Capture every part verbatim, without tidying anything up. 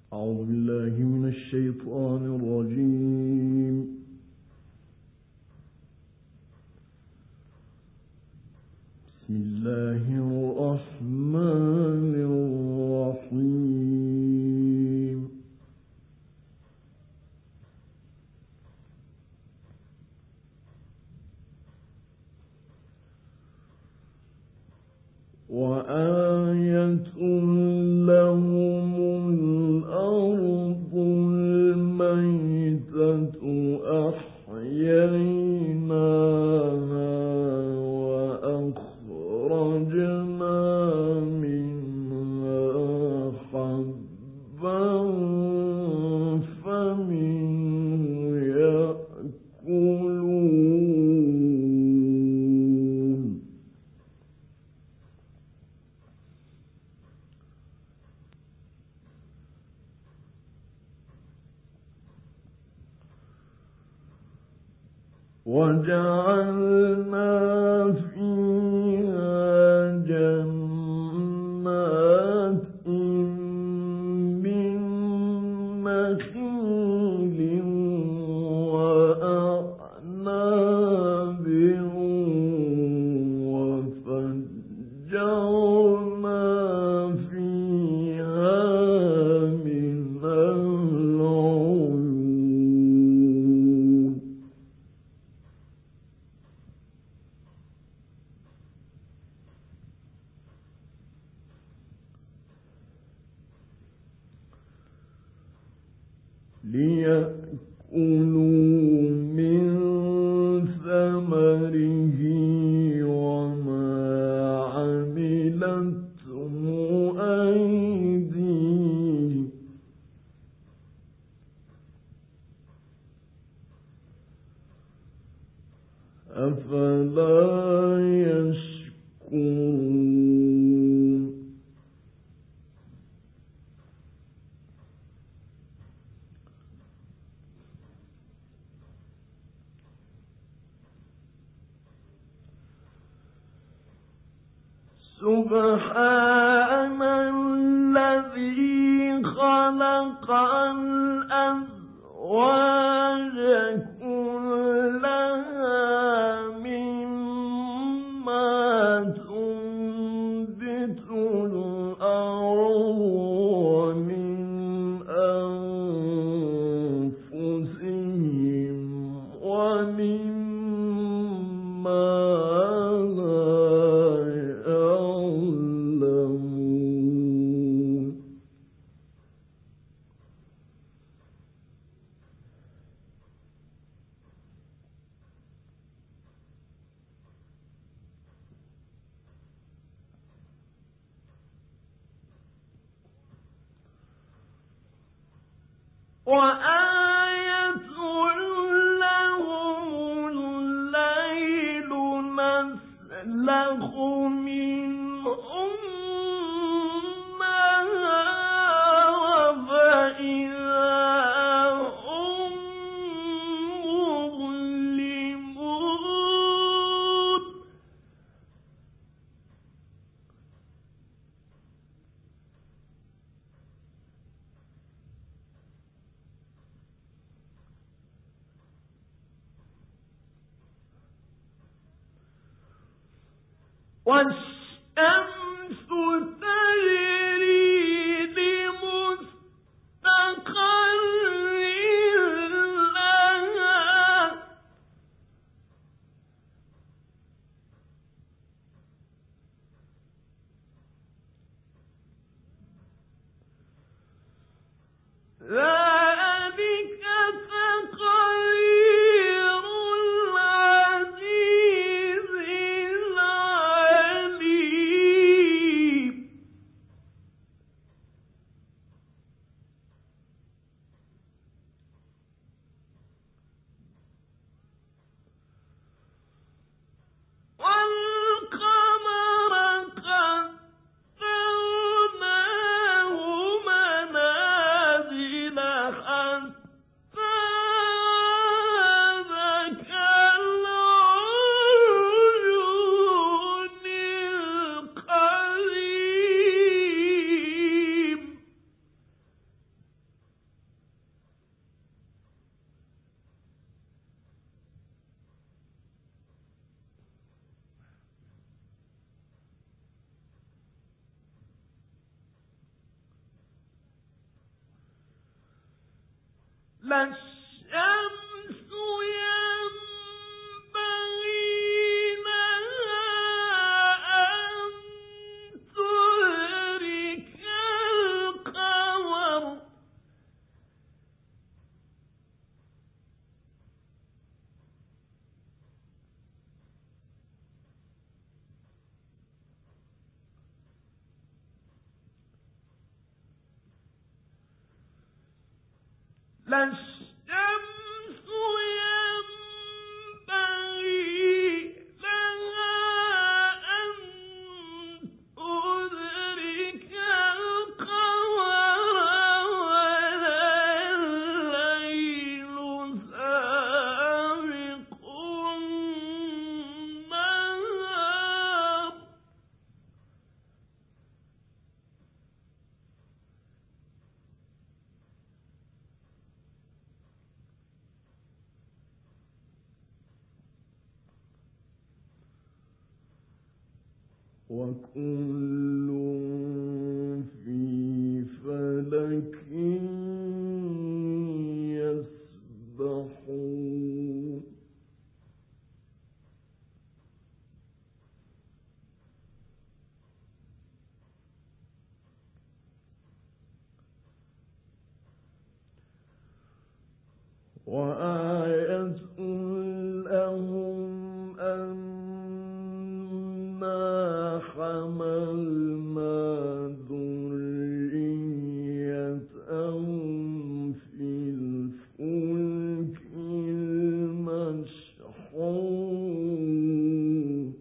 أعوذ بالله من الشيطان الرجيم. بسم الله الرحمن الرحيم. وآية لهم الأرض الميتة أحييناها وأخرجنا منها حبا فمنه يأكلون. وجعلنا فيها جنات من نخيل وأعناب وفجرنا فيها من العيون. ليأكلوا من ثمره وما عملته أيديهم أفلا يشكرون. سبحان الذي خلق الأزواج كلها مما تنبت الأرض ومن أنفسهم ومما وآية لهم الليل نسلخ منه النهار فإذا هم مظلمون. والشمس تجري لمستقر لها ذلك تقدير العزيز العليم. والقمر قدرناه منازل لا الشمس ينبغي لها أن تدرك القمر ولا الليل سابق النهار وكل في فلك يسبحون وآية لهم أنا حملنا ذريتهم في الفلك المشحون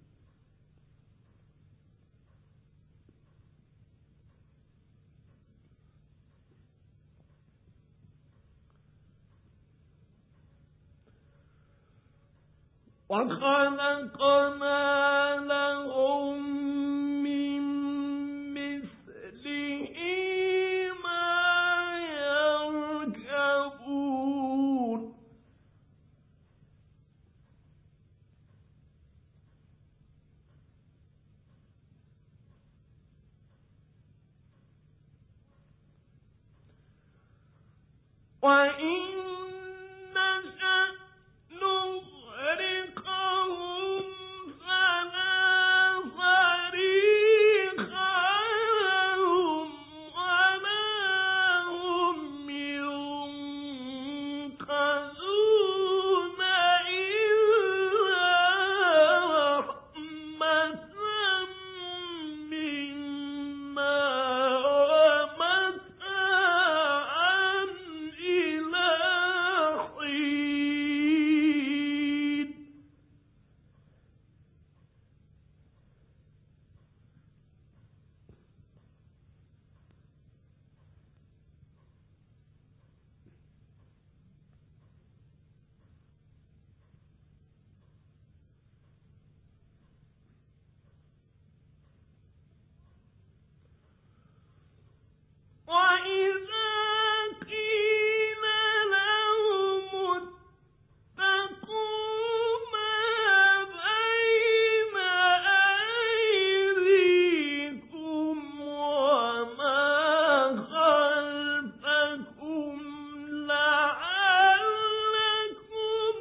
وخلقنا لهم من مثله ما يركبون وإن نشأ نغرقهم فلا صريخ لهم ولا هم ينقذون إلا رحمة منا ومتاعا إلى حين وإذا قيل لهم اتقوا ما بين أيديكم وما خلفكم لعلكم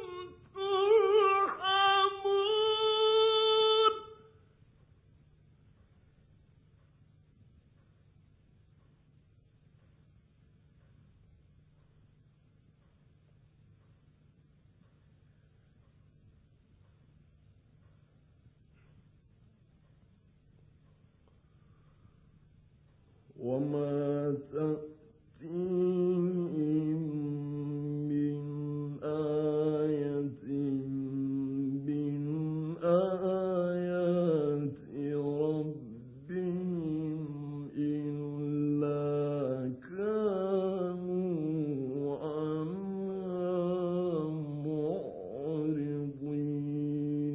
ترحمون وما تأتيهم من آية من آيات ربهم إلا كانوا عنها معرضين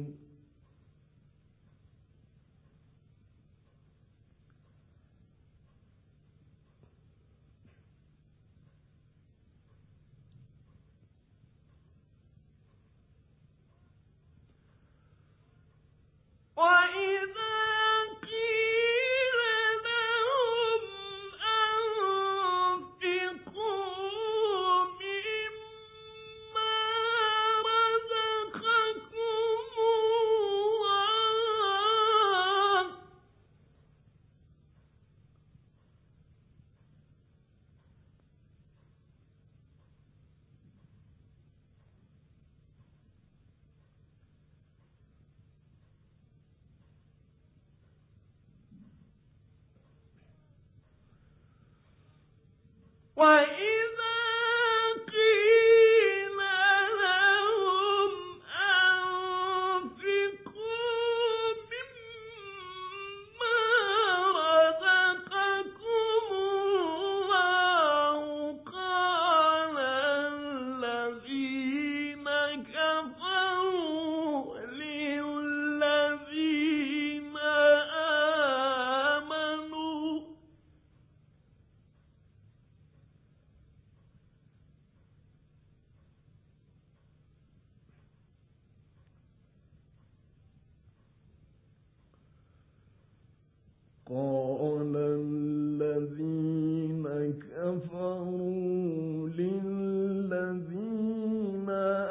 وَإِذَا قِيلَ لَهُمْ أَنفِقُوا مِمَّا رَزَقَكُمُ اللَّهُ قَالَ الَّذِينَ كَفَرُوا لِلَّذِينَ آمَنُوا قَالَ الَّذِينَ كَفَرُوا لِلَّذِينَ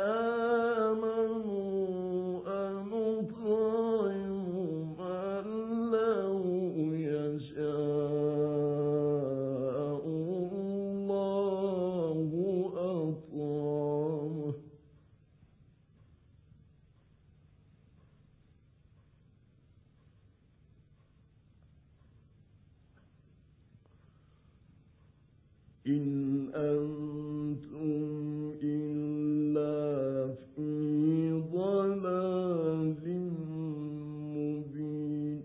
آمَنُوا أَنُطْعِمُ مَن لَّوْ يَشَاءُ اللَّهُ أَطْعَمَهُ إِنْ أَنتُمْ إِلَّا فِي ضَلَالٍ مُّبِينٍ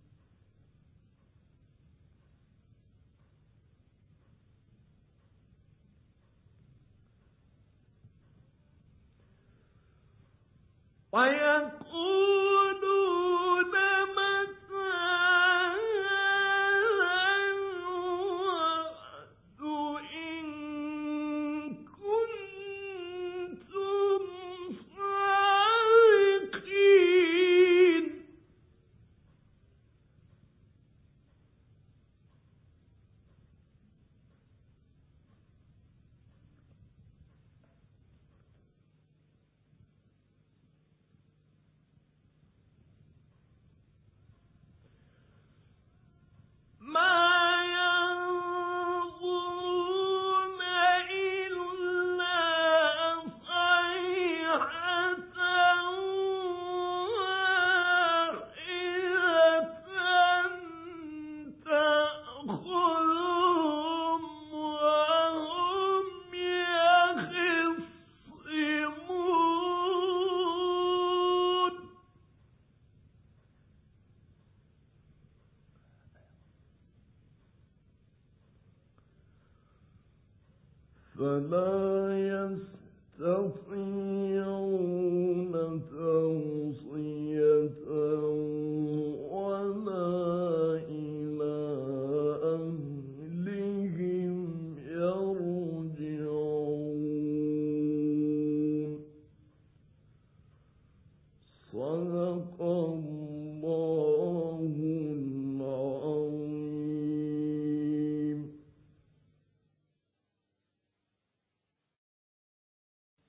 وَيَقُولُونَ مَتَىٰ هَٰذَا الْوَعْدُ إِن كُنتُمْ صَادِقِينَ مَا يَنظُرُونَ إِلَّا صَيْحَةً وَاحِدَةً تَأْخُذُهُمْ وَهُمْ يَخِصِّمُونَ فَلَا يَسْتَطِيعُونَ تَوْصِيَةً